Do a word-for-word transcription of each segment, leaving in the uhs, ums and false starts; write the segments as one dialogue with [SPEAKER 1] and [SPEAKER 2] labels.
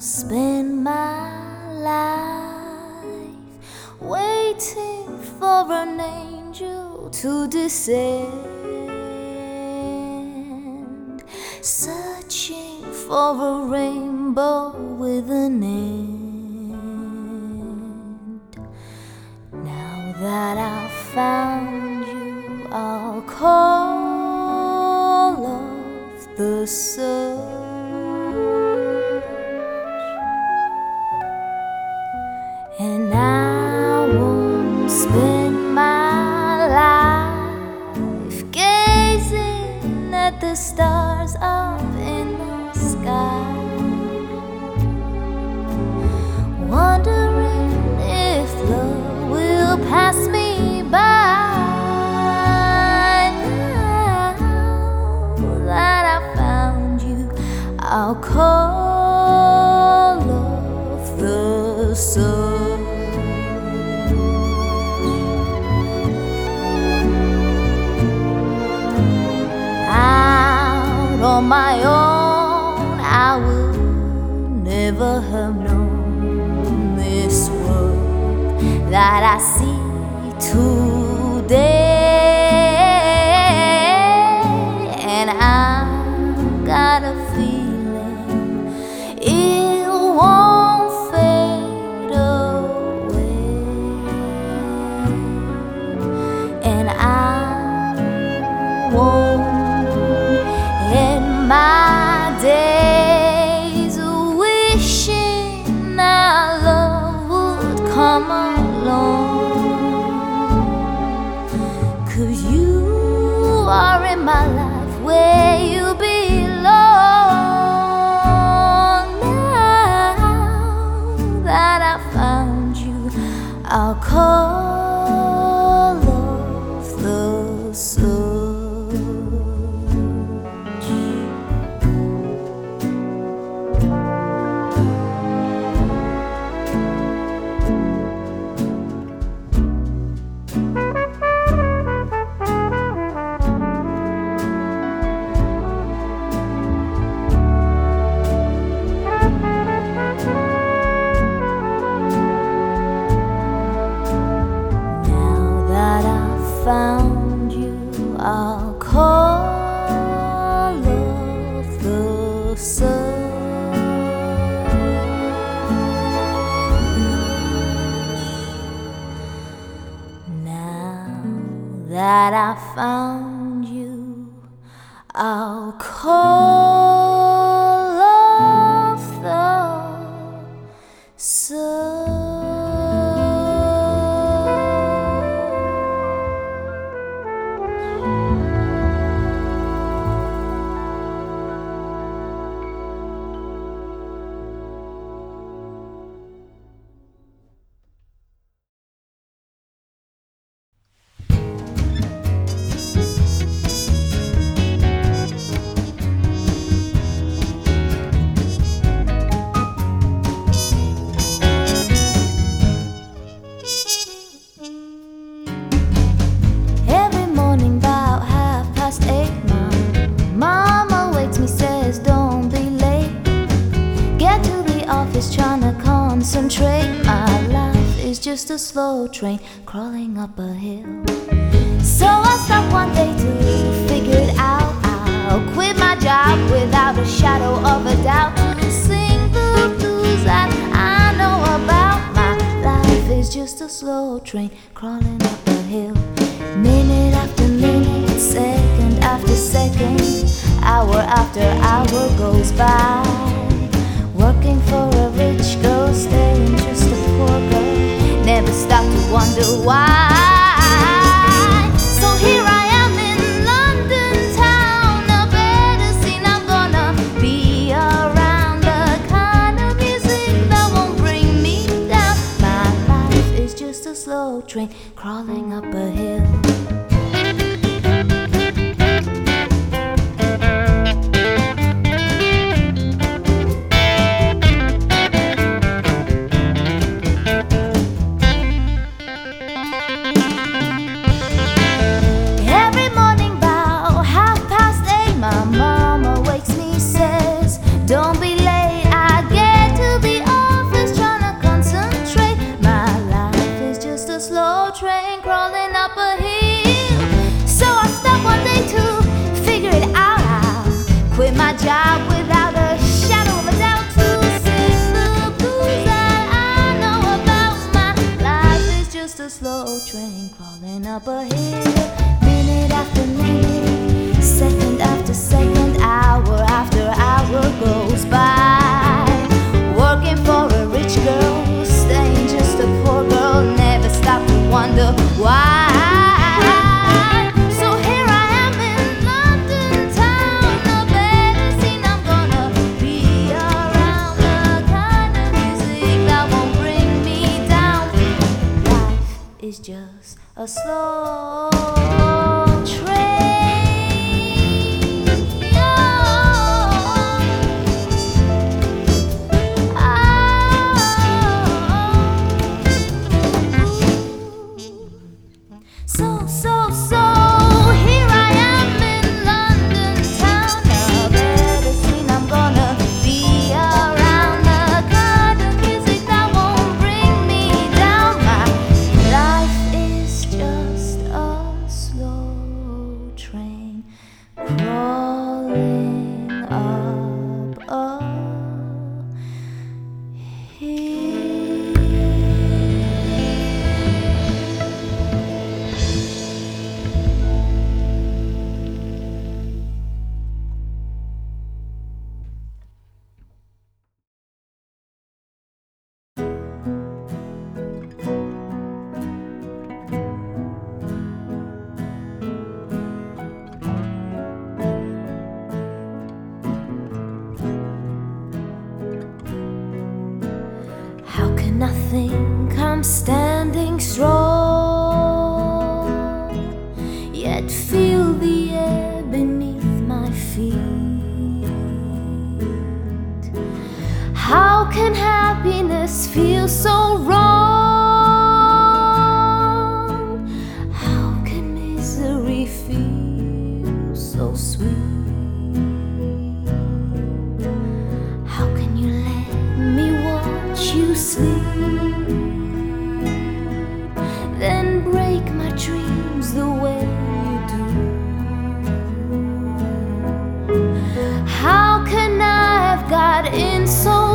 [SPEAKER 1] spend my life waiting for an angel to descend, searching for a rainbow with an end. Now that I've found you, I'll call off the search, and I won't spend my life gazing at the stars up in the sky, wondering if love will pass me by. Now that I found you, I'll call off the search. On my own, I would never have known this world that I see today. And I've got a feeling it won't fade away, and I won't my days wishing our love would come along, 'cause you are in my life where you belong. Now that I found you, I'll call off the search. Found you, I'll call off the search. Now that I found you, I'll call off the search. Trying to concentrate, my life is just a slow train crawling up a hill. So I stopped one day to figure it out. I'll quit my job without a shadow of a doubt to sing the blues that I know about. My life is just a slow train crawling up a hill. Minute after minute, second after second, hour after hour goes by, working for a rich girl, staying just a poor girl, never stop to wonder why. So here I am in London town, a better scene I'm gonna be around, the kind of music that won't bring me down. My life is just a slow train crawling up a hill. my job without a shadow of a doubt to sing the blues that I know about. My life is just a slow train crawling up a hill, minute after minute, second after second, hour after hour goes by. Working for a rich girl, staying just a poor girl, never stop to wonder why. So here I am in London town, a better scene I'm gonna be around, the kind of music that won't bring me down. Life is just a slow train. So, so, so, here I am in London town, a better scene I'm gonna be around, the kind of music that won't bring me down. My life is just a slow train crawling up a hill. How can I think I'm standing strong, yet feel the air beneath my feet? How can happiness feel so wrong? How can misery feel so sweet? How can you let me watch you sleep, then break my dreams the way you do? How can I have got in so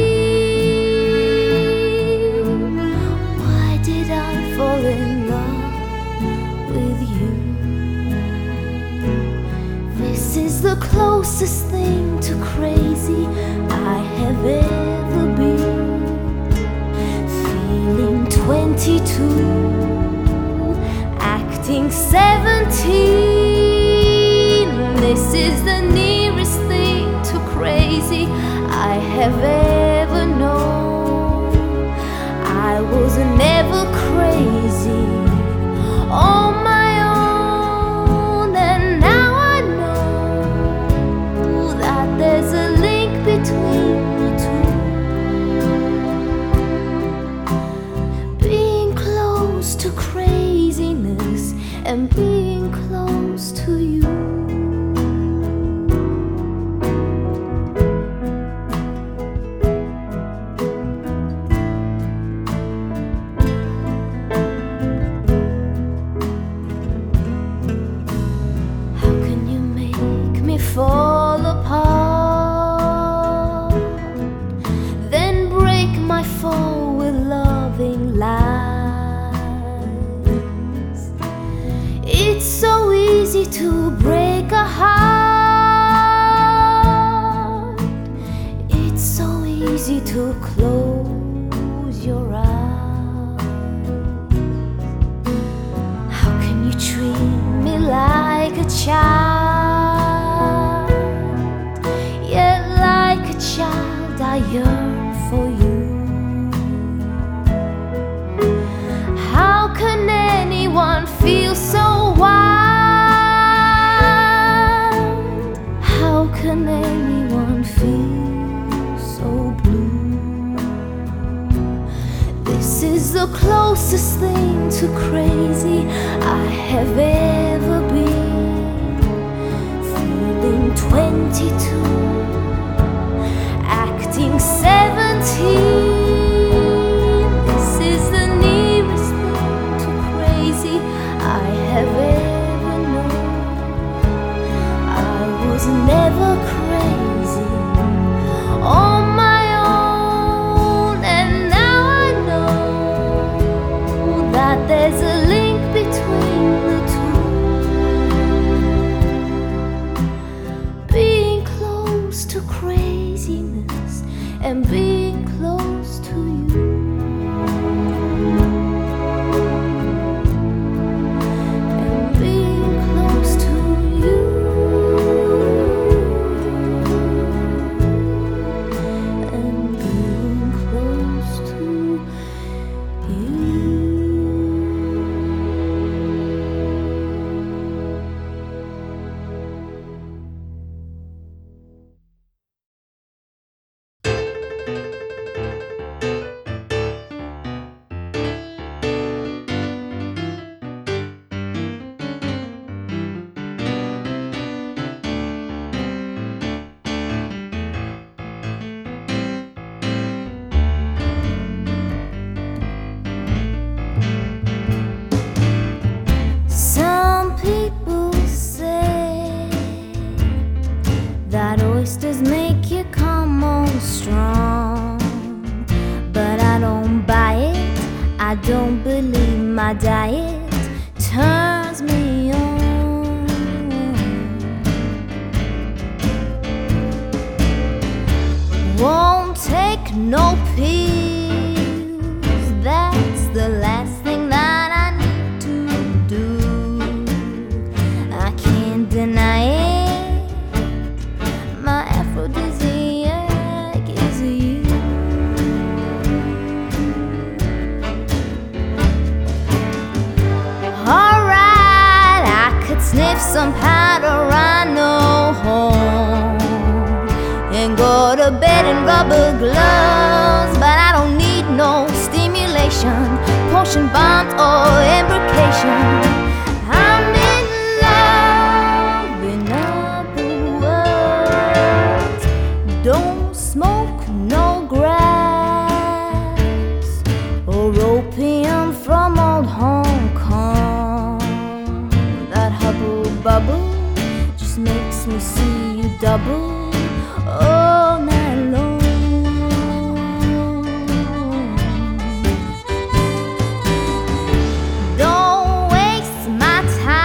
[SPEAKER 1] deep? Why did I fall in love with you? This is the closest thing to crazy I have ever been. Feeling twenty-two, acting seventeen. This is the nearest thing to crazy I have ever known. I was never crazy on my own, and now I know that there's a link between the two. Being close to craziness and being close to you. How can you make me fall apart, then break my fall with loving lies? It's so easy to break a heart. It's so easy to close your eyes. How can you treat me like a child, yet like a child I yearn for you? How can anyone feel so wild? How can anyone feel so blue? This is the closest thing to crazy I have ever been. Feeling twenty-two, acting seventeen. This is the nearest thing to crazy I have ever known. I was never crazy. and being close to you. And being close to you. And being close to you. Some people say that oysters make you come on strong, but I don't buy it. I don't believe my diet turns me on. Won't take no pills. That's the last thing that I need to do. I can't deny it. My aphrodisiac is you. Alright, I could sniff some powder, I know home, and go to bed in rubber gloves, but I don't need no stimulation, potion bombs or embrocation. I'm in love, in other words. Don't smoke no grass or opium from old Hong Kong. That hubble bubble just makes me see you double all night long. Don't waste my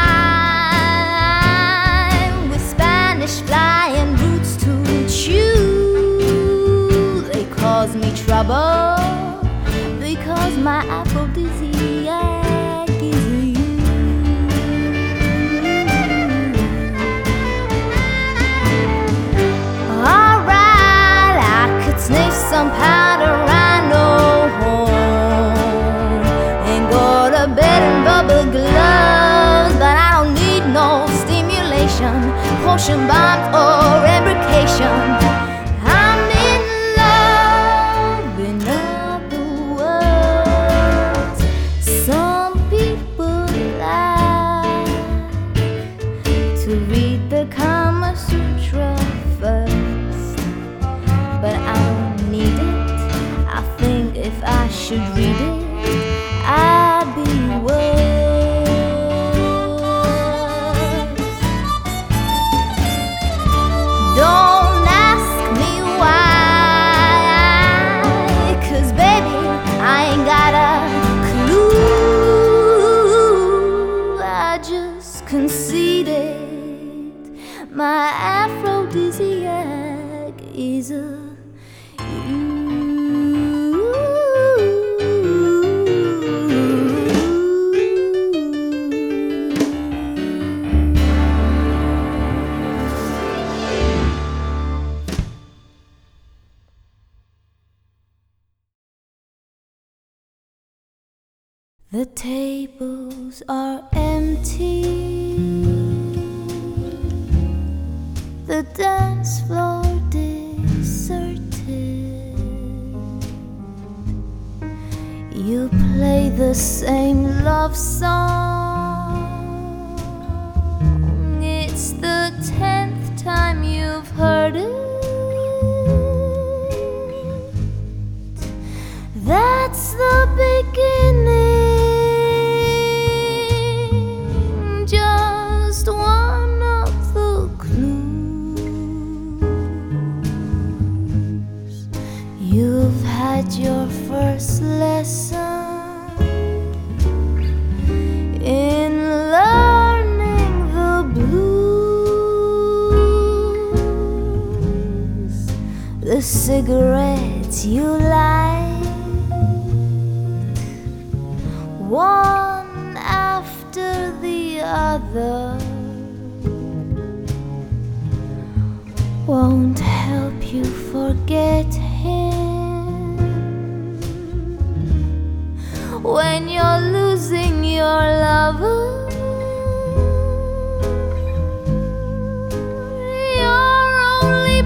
[SPEAKER 1] time with Spanish flying roots to chew. They cause me trouble because my aphrodisiac is you. Alright, I could sniff some powder, I know home, and go to bed in rubber gloves, but I don't need no stimulation, potion bombs or embrocation. I'm in love, in other words. Some people like to read the Kama Sutra first, but I don't need it. I think if I should read it, I'd be worse. Don't ask me why, 'cause baby, I ain't got a clue. I just conceded my aphrodisiac is a you. The tables are empty, the dance floor deserted. You play the same love song. It's the tenth time you've heard it. That's the beginning. Just one of the clues. You've had your first lesson in learning the blues. the cigarettes you light, one after the other, won't help you forget him. When you're losing your lover, you're only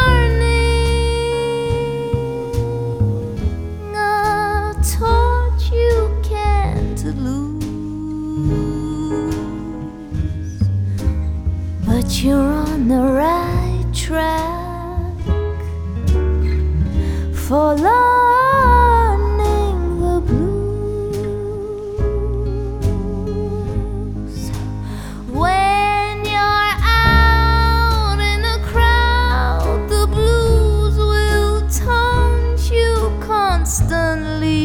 [SPEAKER 1] burning a torch you can't lose. But you're on the right track for learning the blues. When you're out in the crowd, the blues will taunt you constantly.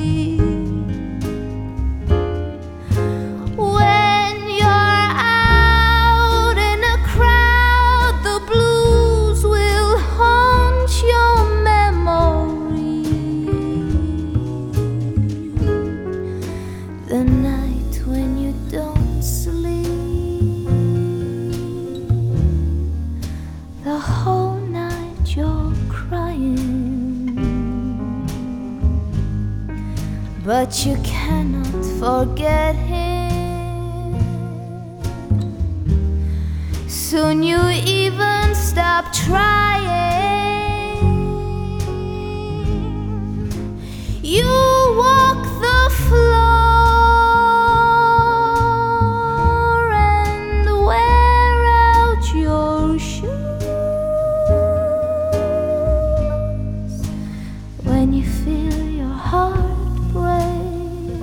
[SPEAKER 1] When you're out in the crowd, the blues will haunt your memory. The night when you don't sleep, the whole night you're crying, but you cannot forget him. Soon you even stop trying. You walk the floor and wear out your shoes. When you feel your heart break,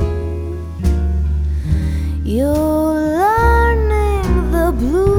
[SPEAKER 1] you're learning the blues.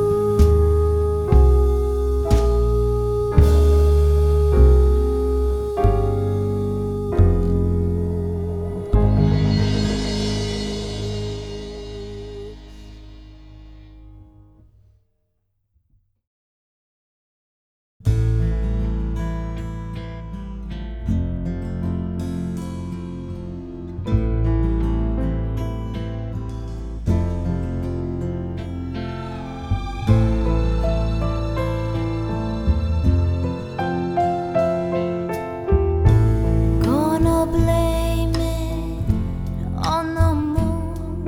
[SPEAKER 1] Gonna blame it on the moon.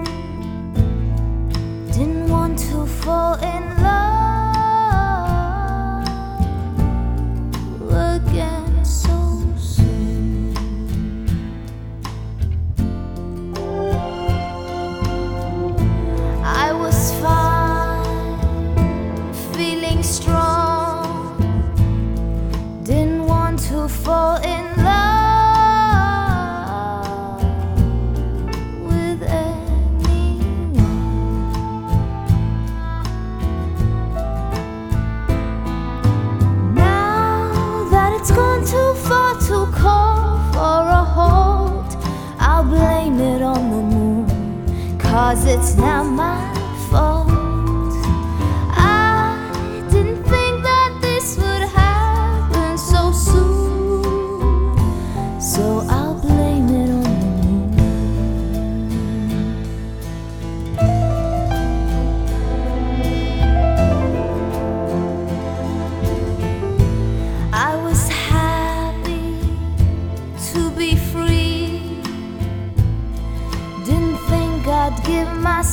[SPEAKER 1] Didn't want to fall in love again so soon. I was fine, feeling strong. Didn't want to fall in love with anyone. Now that it's gone too far to call for a hold, I'll blame it on the moon, 'cause it's not my fault. I didn't think that this would happen so soon, so I'll blame it on the moon. I was happy to be free. Didn't think I'd give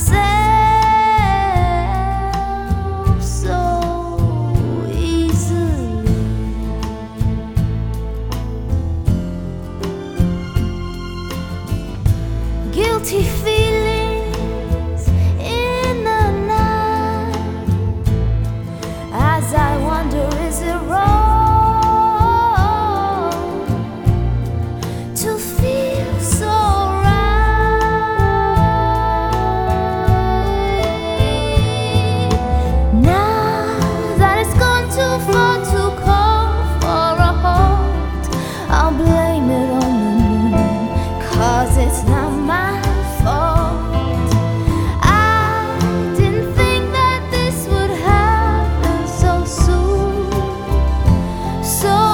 [SPEAKER 1] myself so easily. Guilty feelings in the night as I wonder, is it wrong to feel so right? Now that it's gone too far to call for a halt, I'll blame it on the moon, 'cause it's not my fault. I didn't think that this would happen so soon, so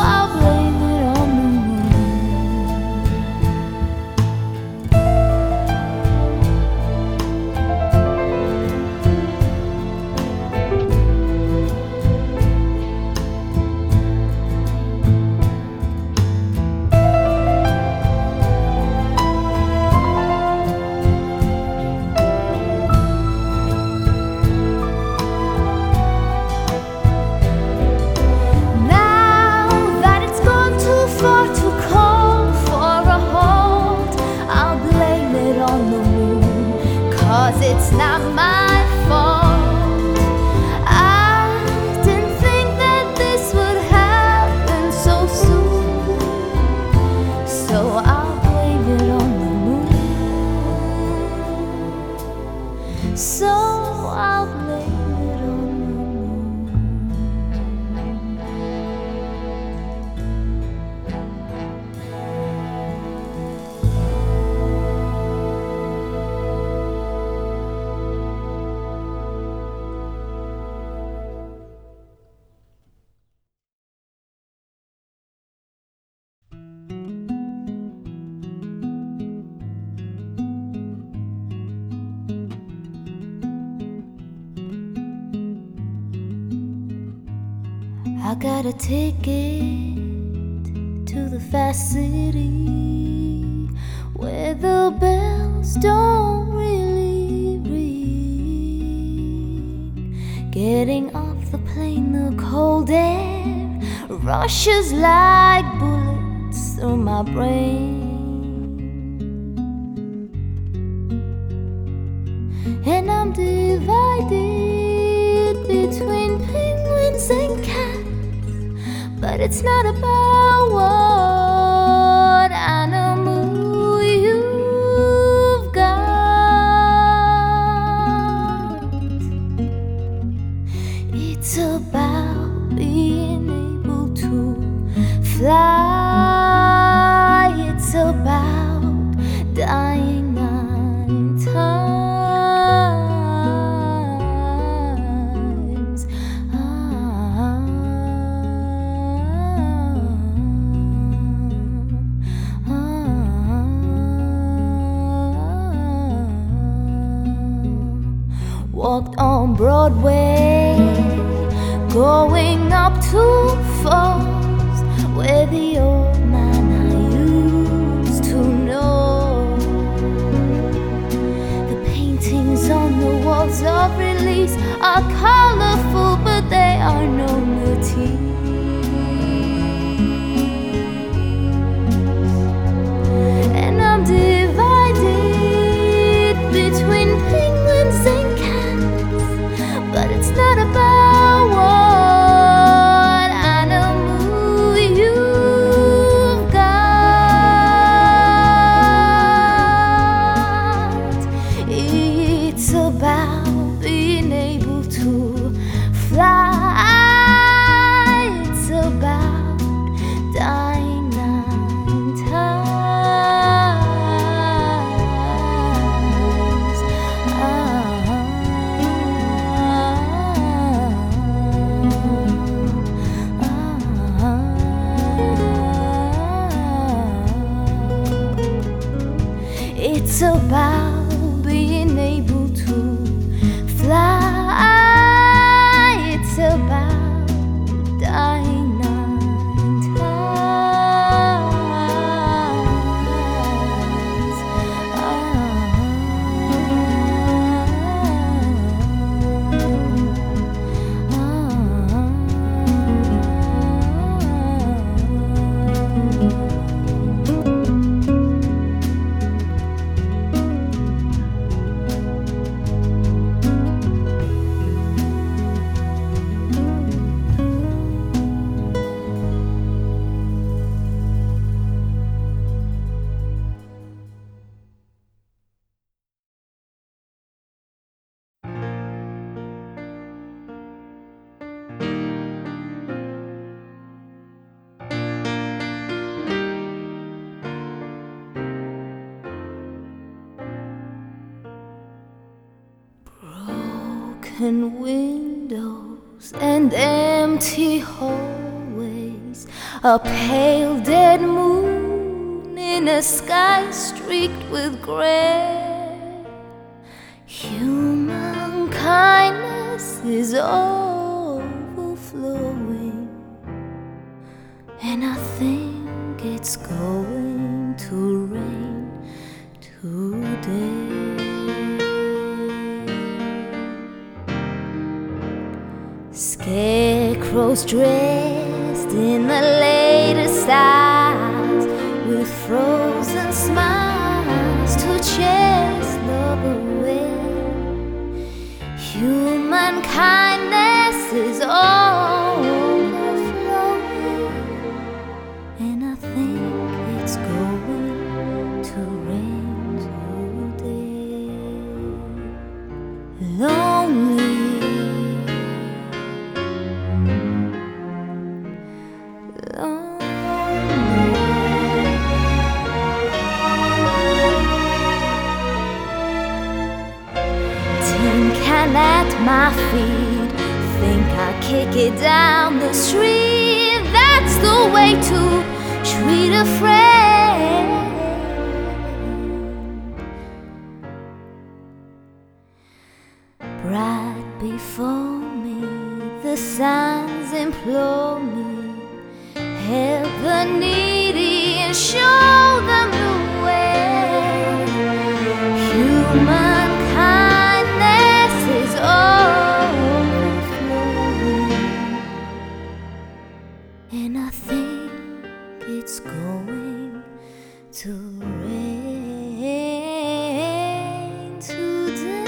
[SPEAKER 1] I got a ticket to the fast city where the bells don't really ring. Getting off the plane, the cold air rushes like bullets through my brain. And I'm divided between penguins and cats, but it's not about what animal you've got. It's about being able to fly. It's about dying nine times. Walked on Broadway, going up to Falls, where the old man I used to know. The paintings on the walls of Release are colorful, but they are no motifs. And I'm divided between penguins and but it's not about what animal you've got. It's about being able to fly. It's about dying nine times. It's about being able to fly. It's about dying nine times. Broken windows and empty hallways, a pale dead moon in a sky streaked with gray. Human kindness is overflowing, and I think it's going to rain today. Scarecrows dressed in the latest styles, with frozen smiles to chase love away. Human kindness is overflowing, and I think it's going to rain today. Lonely, at my feet, think I kick it down the street. That's the way to treat a friend. Right before me, the signs in place implore me, help the needy and show them the way. Human kindness is overflowing, and I think it's going to rain today.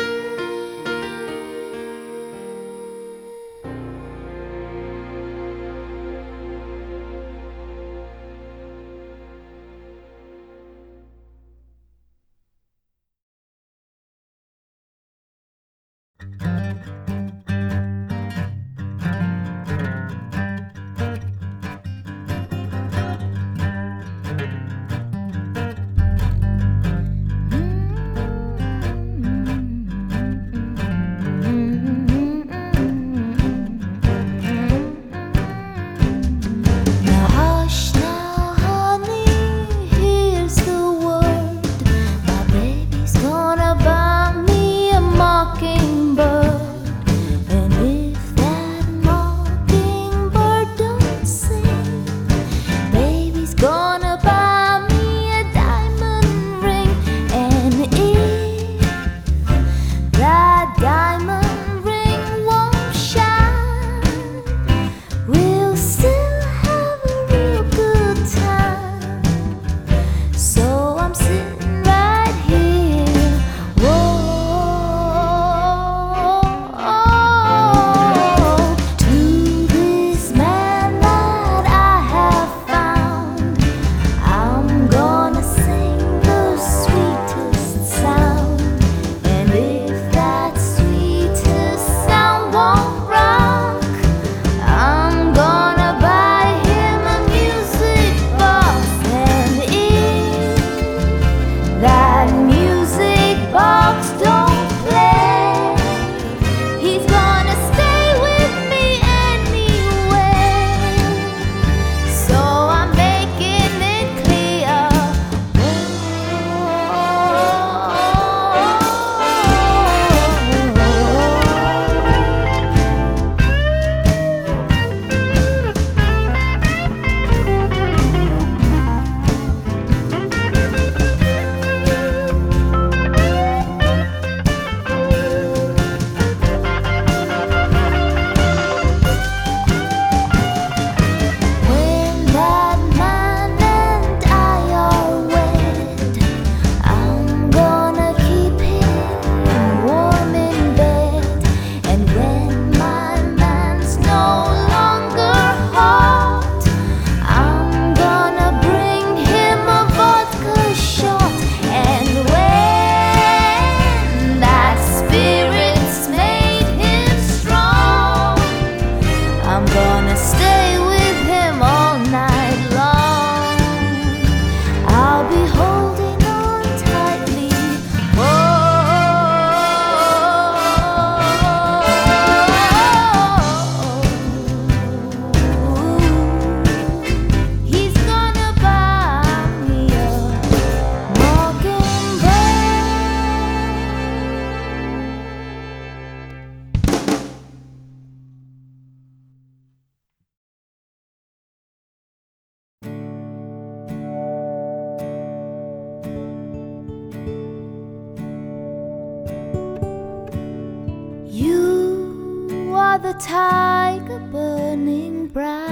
[SPEAKER 1] The tiger burning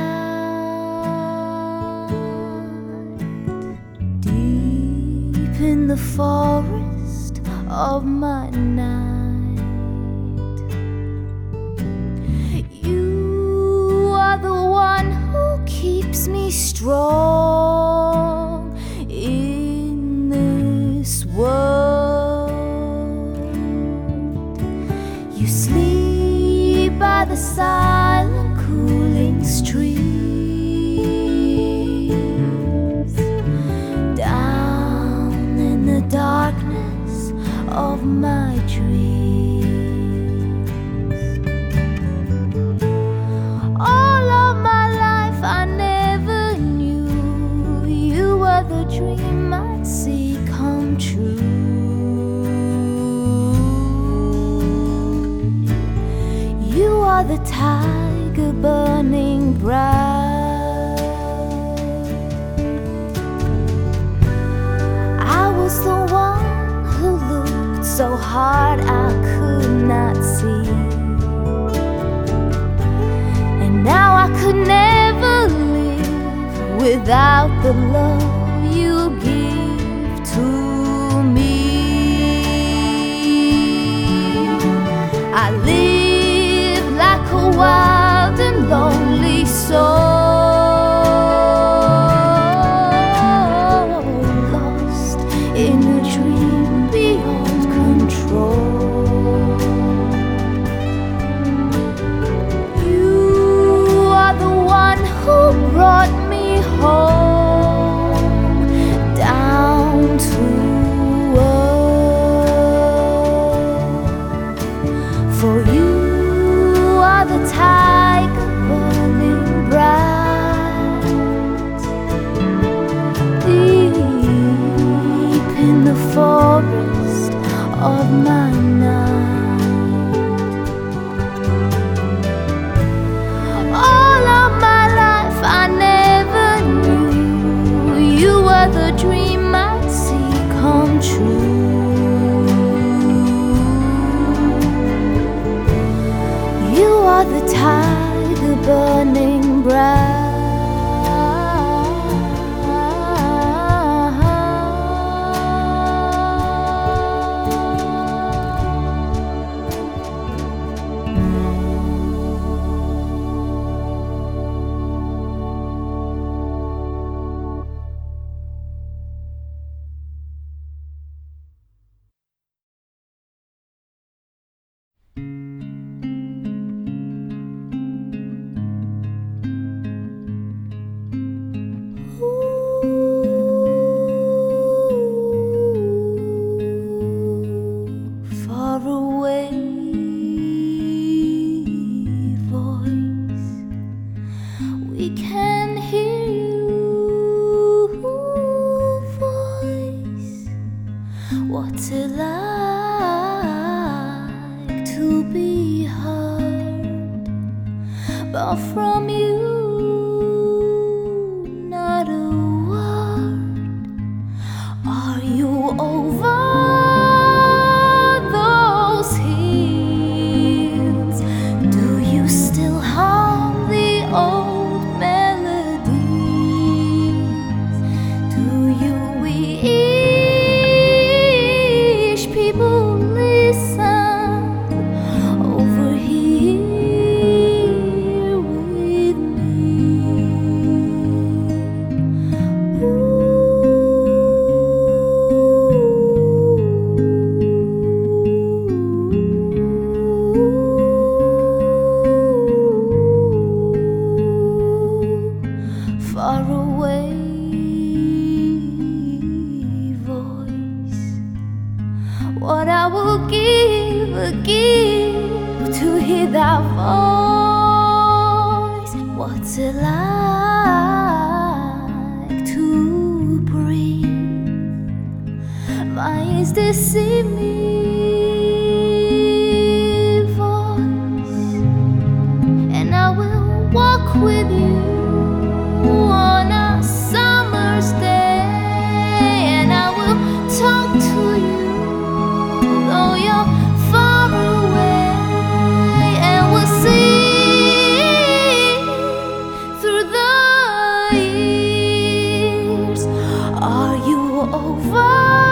[SPEAKER 1] bright deep in the forest of my night. You are the one who keeps me strong in this world. You sleep by the silent cooling streams, down in the darkness of my dreams. All of my life I never knew you were the dream I'd see come true. You are the tiger burning bright heart I could not see. And now I could never live without the love you give to me. I live like a wild and lonely soul, lost in a dream beyond control. You are the one who brought me home, down to earth. For you are the tiger burning bright, deep in the forest of my night. All of my life I never knew you were the dream I'd see come true. You are the tiger burning bright. Far away voice, we can hear you. Voice, what's it like to be heard? But from you, not a word. Are you over those hills? Do you still hum the old melodies? Do you wish people listen over here with me? Far away voice, what I will give, give to hear that voice. What's it like to breathe? My ears deceive me. Voice, and I will walk with you on a summer's day, and I will talk to you though you're far away, and we'll see through the years. Are you over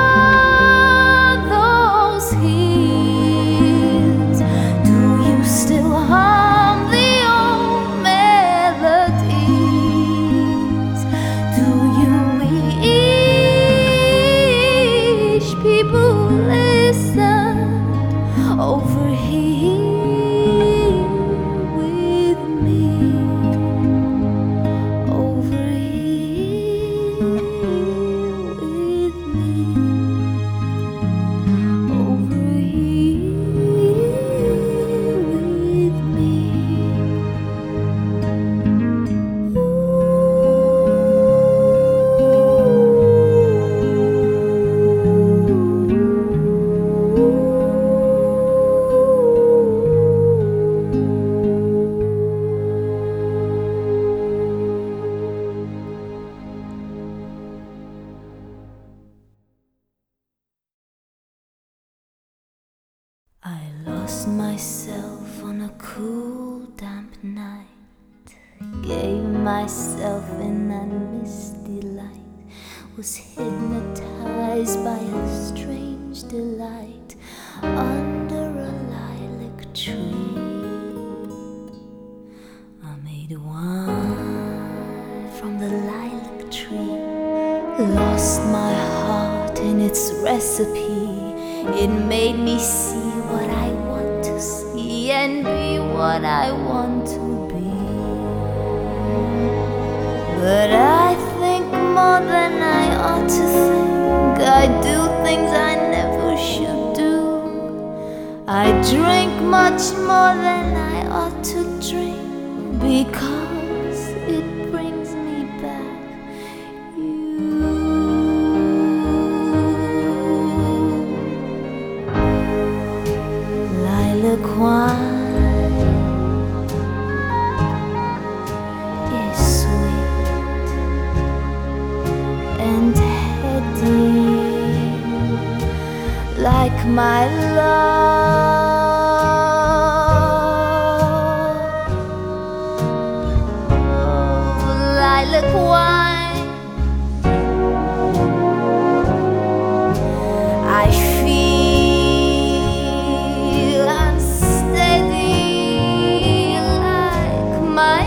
[SPEAKER 1] those hills? Do you still hum the old melodies? Do you wish people listened over here with me? Over here with me. lost myself on a cool, damp night. Gave myself in that misty light. Was hypnotized by a strange delight under a lilac tree. I made wine from the lilac tree. Lost my heart in its recipe. It made me see what I want to see and be what I want to be. But I think more than I ought to think. I do things I never should do. I drink much more than I ought to drink because it brings me back you. Lilac wine is sweet and heady, like my love. Oh, lilac wine, I feel unsteady, like my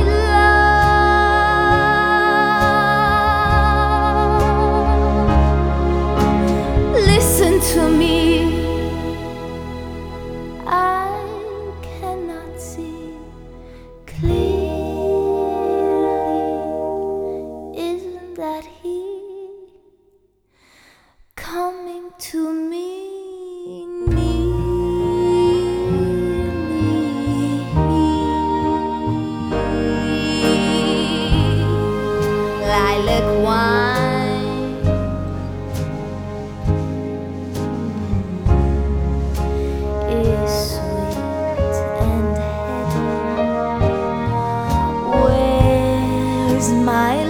[SPEAKER 1] love. Listen to me, I cannot see clearly. Isn't that he coming to me nearly? Lilac wine is sweet and heady. Where's my